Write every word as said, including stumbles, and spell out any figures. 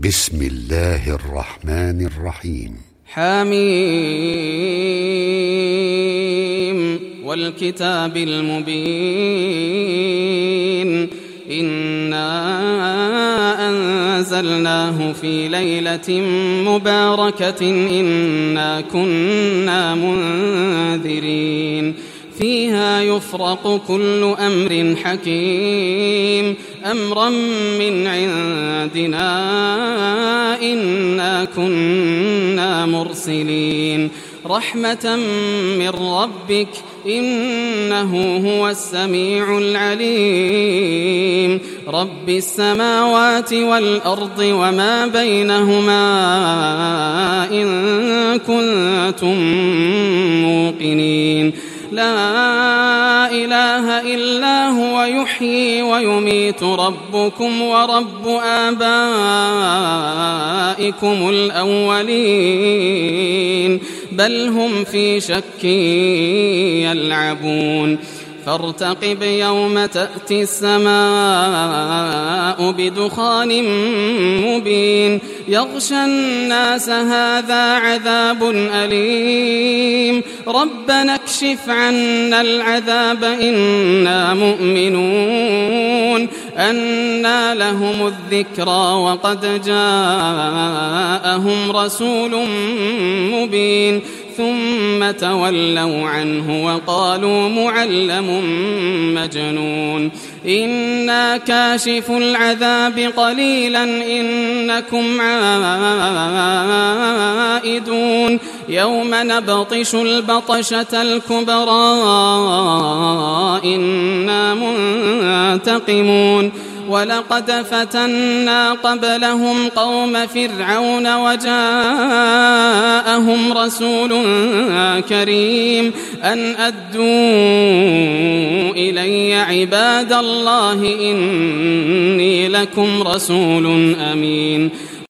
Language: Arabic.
بسم الله الرحمن الرحيم. حميم والكتاب المبين إنا أنزلناه في ليلة مباركة إنا كنا منذرين فيها يفرق كل أمر حكيم أمرا من عندنا إنا كنا مرسلين رحمة من ربك إنه هو السميع العليم رب السماوات والأرض وما بينهما إن كنتم موقنين لا إله إلا هو يحيي ويميت ربكم ورب آبائكم الأولين بل هم في شك يلعبون فارتقب يوم تأتي السماء بدخان مبين يغشى الناس هذا عذاب أليم ربنا اكشف عنا العذاب إنا مؤمنون أنى لهم الذكرى وقد جاءهم رسول مبين ثم تولوا عنه وقالوا معلم مجنون إنا كاشف العذاب قليلا إنكم عائدون يوم نبطش البطشة الكبرى إنا منتقمون ولقد فتنا قبلهم قوم فرعون وجاءهم رسول كريم أن أدوا إلي عباد الله إني لكم رسول أمين